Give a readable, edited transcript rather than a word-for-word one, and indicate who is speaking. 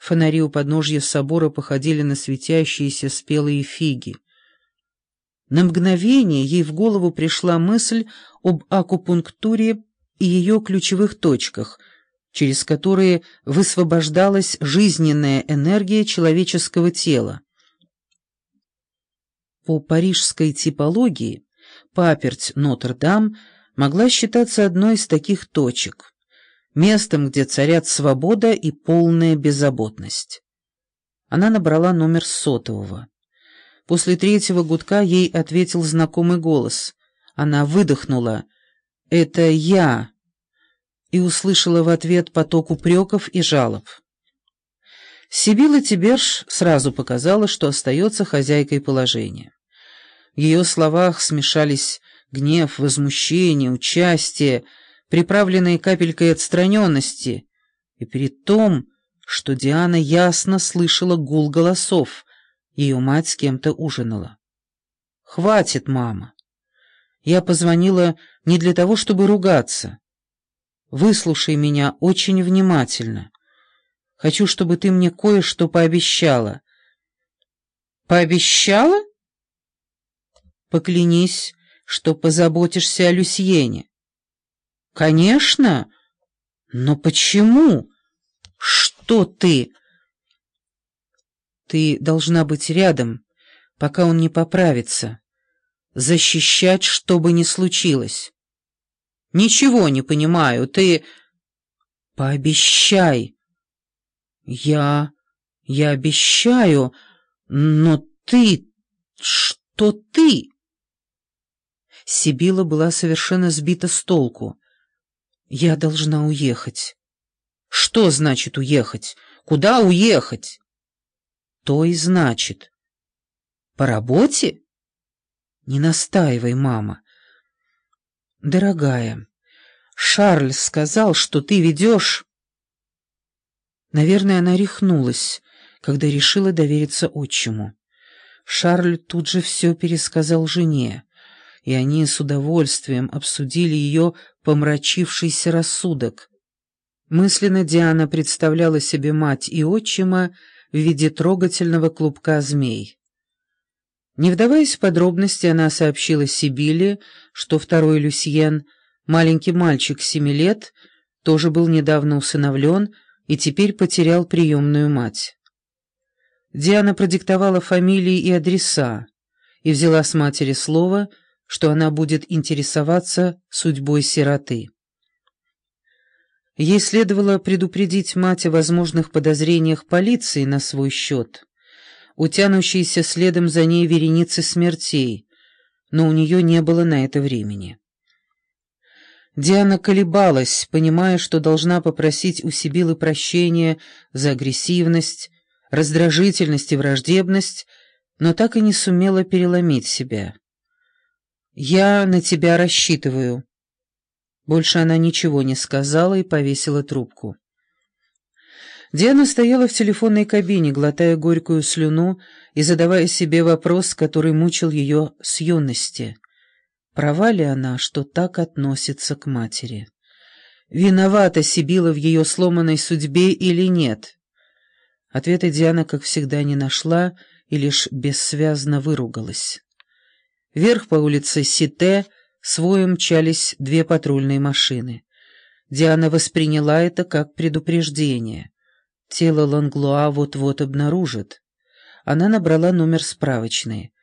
Speaker 1: Фонари у подножья собора походили на светящиеся спелые фиги. На мгновение ей в голову пришла мысль об акупунктуре и ее ключевых точках, через которые высвобождалась жизненная энергия человеческого тела. По парижской типологии паперть Нотр-Дам могла считаться одной из таких точек, местом, где царят свобода и полная беззаботность. Она набрала номер сотового. После третьего гудка ей ответил знакомый голос. Она выдохнула «Это я» и услышала в ответ поток упреков и жалоб. Сибилла Тиберж сразу показала, что остается хозяйкой положения. В ее словах смешались гнев, возмущение, участие, приправленные капелькой отстраненности, и при том, что Диана ясно слышала гул голосов, ее мать с кем-то ужинала. «Хватит, мама. Я позвонила не для того, чтобы ругаться. Выслушай меня очень внимательно. Хочу, чтобы ты мне кое-что пообещала». «Пообещала?» «Поклянись, что позаботишься о Люсьене». «Конечно. Но почему? Что ты?» «Ты должна быть рядом, пока он не поправится. Защищать, что бы ни случилось». «Ничего не понимаю. Ты...» «Пообещай». «Я обещаю, но ты... Что ты?» Сибилла была совершенно сбита с толку. «Я должна уехать». «Что значит уехать? Куда уехать?» «То и значит». «По работе?» «Не настаивай, мама». «Дорогая, Шарль сказал, что ты ведешь...» Наверное, она рехнулась, когда решила довериться отчиму. Шарль тут же все пересказал жене, и они с удовольствием обсудили ее помрачившийся рассудок. Мысленно Диана представляла себе мать и отчима в виде трогательного клубка змей. Не вдаваясь в подробности, она сообщила Сибилле, что второй Люсьен, маленький мальчик 7 лет, тоже был недавно усыновлен и теперь потерял приемную мать. Диана продиктовала фамилии и адреса и взяла с матери слово, что она будет интересоваться судьбой сироты. Ей следовало предупредить мать о возможных подозрениях полиции на свой счет, утянущейся следом за ней вереницы смертей, но у нее не было на это времени. Диана колебалась, понимая, что должна попросить у Сибиллы прощения за агрессивность, раздражительность и враждебность, но так и не сумела переломить себя. «Я на тебя рассчитываю». Больше она ничего не сказала и повесила трубку. Диана стояла в телефонной кабине, глотая горькую слюну и задавая себе вопрос, который мучил ее с юности. Права ли она, что так относится к матери? Виновата Сибилла в ее сломанной судьбе или нет? Ответа Диана, как всегда, не нашла и лишь бессвязно выругалась. Вверх по улице Сите с воем мчались 2 патрульные машины. Диана восприняла это как предупреждение. Тело Ланглуа вот-вот обнаружат. Она набрала номер справочной.